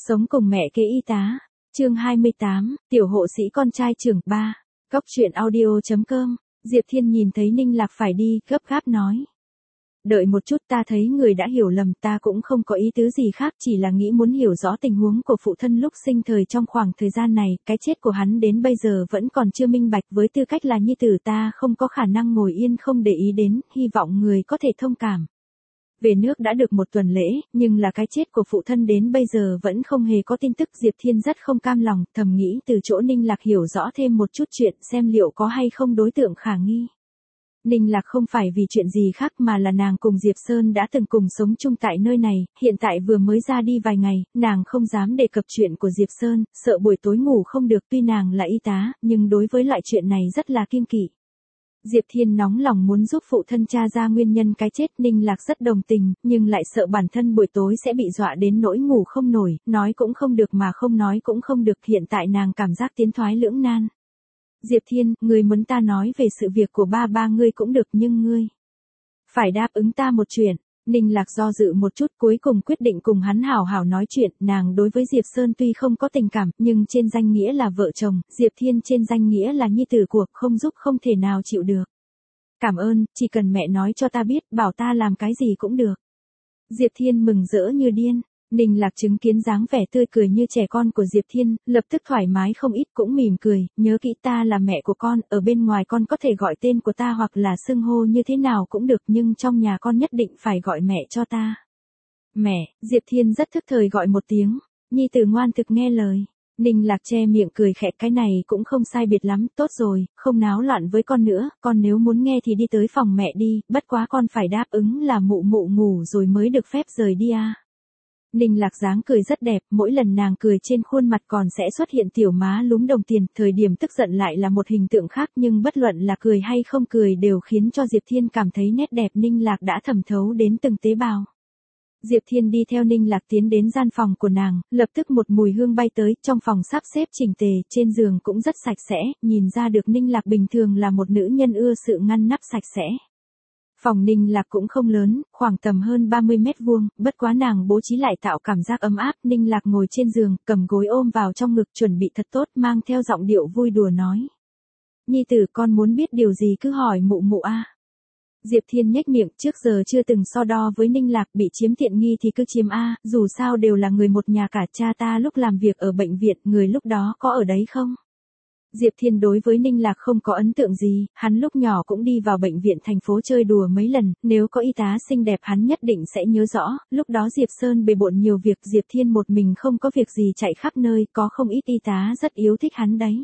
Sống cùng mẹ kế y tá. Chương 28, tiểu hộ sĩ con trai trưởng 3. Góc truyện audio.com. Diệp Thiên nhìn thấy Ninh Lạc phải đi, gấp gáp nói. Đợi một chút, ta thấy người đã hiểu lầm, ta cũng không có ý tứ gì khác, chỉ là nghĩ muốn hiểu rõ tình huống của phụ thân lúc sinh thời trong khoảng thời gian này, cái chết của hắn đến bây giờ vẫn còn chưa minh bạch, với tư cách là nhi tử ta không có khả năng ngồi yên không để ý đến, hy vọng người có thể thông cảm. Về nước đã được một tuần lễ, nhưng là cái chết của phụ thân đến bây giờ vẫn không hề có tin tức. Diệp Thiên rất không cam lòng, thầm nghĩ từ chỗ Ninh Lạc hiểu rõ thêm một chút chuyện, xem liệu có hay không đối tượng khả nghi. Ninh Lạc không phải vì chuyện gì khác mà là nàng cùng Diệp Sơn đã từng cùng sống chung tại nơi này, hiện tại vừa mới ra đi vài ngày, nàng không dám đề cập chuyện của Diệp Sơn, sợ buổi tối ngủ không được. Tuy nàng là y tá, nhưng đối với loại chuyện này rất là kiêng kỵ. Diệp Thiên nóng lòng muốn giúp phụ thân tra ra nguyên nhân cái chết. Ninh Lạc rất đồng tình, nhưng lại sợ bản thân buổi tối sẽ bị dọa đến nỗi ngủ không nổi, nói cũng không được mà không nói cũng không được. Hiện tại nàng cảm giác tiến thoái lưỡng nan. Diệp Thiên, ngươi muốn ta nói về sự việc của ba ngươi cũng được, nhưng ngươi phải đáp ứng ta một chuyện. Ninh Lạc do dự một chút, cuối cùng quyết định cùng hắn hảo hảo nói chuyện. Nàng đối với Diệp Sơn tuy không có tình cảm, nhưng trên danh nghĩa là vợ chồng, Diệp Thiên trên danh nghĩa là nhi tử của, không giúp không thể nào chịu được. Cảm ơn, chỉ cần mẹ nói cho ta biết, bảo ta làm cái gì cũng được. Diệp Thiên mừng rỡ như điên. Ninh Lạc chứng kiến dáng vẻ tươi cười như trẻ con của Diệp Thiên, lập tức thoải mái không ít, cũng mỉm cười, nhớ kỹ ta là mẹ của con, ở bên ngoài con có thể gọi tên của ta hoặc là xưng hô như thế nào cũng được, nhưng trong nhà con nhất định phải gọi mẹ cho ta. Mẹ, Diệp Thiên rất thức thời gọi một tiếng, nhi tử ngoan thực nghe lời. Ninh Lạc che miệng cười khẽ, cái này cũng không sai biệt lắm, tốt rồi, không náo loạn với con nữa, con nếu muốn nghe thì đi tới phòng mẹ đi, bất quá con phải đáp ứng là mụ mụ ngủ rồi mới được phép rời đi à. Ninh Lạc dáng cười rất đẹp, mỗi lần nàng cười trên khuôn mặt còn sẽ xuất hiện tiểu má lúm đồng tiền, thời điểm tức giận lại là một hình tượng khác, nhưng bất luận là cười hay không cười đều khiến cho Diệp Thiên cảm thấy nét đẹp Ninh Lạc đã thẩm thấu đến từng tế bào. Diệp Thiên đi theo Ninh Lạc tiến đến gian phòng của nàng, lập tức một mùi hương bay tới, trong phòng sắp xếp chỉnh tề, trên giường cũng rất sạch sẽ, nhìn ra được Ninh Lạc bình thường là một nữ nhân ưa sự ngăn nắp sạch sẽ. Phòng Ninh Lạc cũng không lớn, khoảng tầm hơn 30 mét vuông, bất quá nàng bố trí lại tạo cảm giác ấm áp. Ninh Lạc ngồi trên giường, cầm gối ôm vào trong ngực, chuẩn bị thật tốt, mang theo giọng điệu vui đùa nói. Nhi tử, con muốn biết điều gì cứ hỏi mụ mụ a. Diệp Thiên nhếch miệng, trước giờ chưa từng so đo với Ninh Lạc, bị chiếm tiện nghi thì cứ chiếm a, dù sao đều là người một nhà cả. Cha ta lúc làm việc ở bệnh viện, người lúc đó có ở đấy không? Diệp Thiên đối với Ninh Lạc không có ấn tượng gì, hắn lúc nhỏ cũng đi vào bệnh viện thành phố chơi đùa mấy lần, nếu có y tá xinh đẹp hắn nhất định sẽ nhớ rõ. Lúc đó Diệp Sơn bề bộn nhiều việc, Diệp Thiên một mình không có việc gì chạy khắp nơi, có không ít y tá rất yêu thích hắn đấy.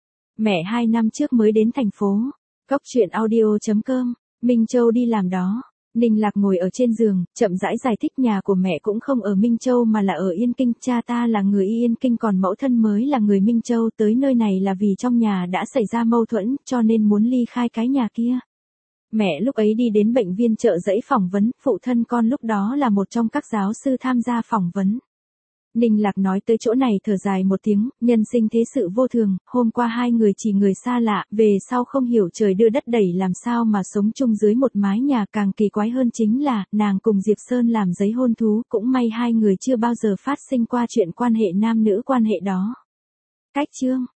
Mẹ 2 năm trước mới đến thành phố. Góc truyện audio.com. Minh Châu đi làm đó. Ninh Lạc ngồi ở trên giường, chậm rãi giải thích nhà của mẹ cũng không ở Minh Châu mà là ở Yên Kinh, cha ta là người Yên Kinh còn mẫu thân mới là người Minh Châu, tới nơi này là vì trong nhà đã xảy ra mâu thuẫn, cho nên muốn ly khai cái nhà kia. Mẹ lúc ấy đi đến bệnh viện Chợ Giẫy phỏng vấn, phụ thân con lúc đó là một trong các giáo sư tham gia phỏng vấn. Ninh Lạc nói tới chỗ này thở dài một tiếng, nhân sinh thế sự vô thường, hôm qua hai người chỉ người xa lạ, về sau không hiểu trời đưa đất đẩy làm sao mà sống chung dưới một mái nhà. Càng kỳ quái hơn chính là, nàng cùng Diệp Sơn làm giấy hôn thú, cũng may hai người chưa bao giờ phát sinh qua chuyện quan hệ nam nữ quan hệ đó. Cách chương